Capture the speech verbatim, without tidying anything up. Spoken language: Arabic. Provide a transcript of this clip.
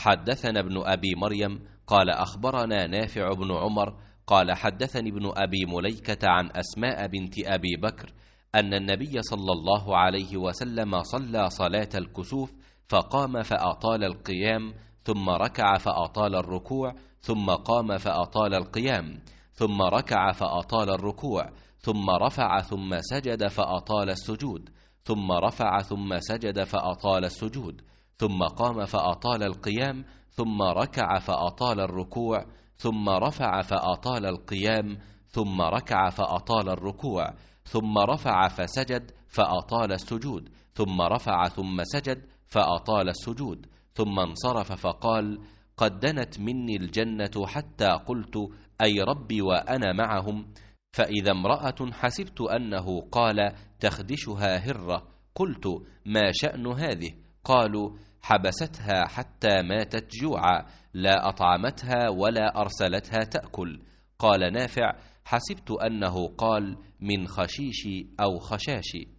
حدثنا ابن أبي مريم قال أخبرنا نافع بن عمر قال حدثني ابن أبي مليكة عن أسماء بنت أبي بكر أن النبي صلى الله عليه وسلم صلى صلاة الكسوف فقام فأطال القيام ثم ركع فأطال الركوع ثم قام فأطال القيام ثم ركع فأطال الركوع ثم رفع ثم سجد فأطال السجود ثم رفع ثم سجد فأطال السجود ثم قام فأطال القيام ثم ركع فأطال الركوع ثم رفع فأطال القيام ثم ركع فأطال الركوع ثم رفع فسجد فأطال السجود ثم رفع ثم سجد فأطال السجود ثم انصرف فقال قد دنت مني الجنة حتى قلت أي ربي وأنا معهم، فإذا امرأة حسبت أنه قال تخدشها هرة، قلت ما شأن هذه؟ قالوا حبستها حتى ماتت جوعا، لا أطعمتها ولا أرسلتها تأكل. قال نافع حسبت أنه قال من خشيش أو خشاش.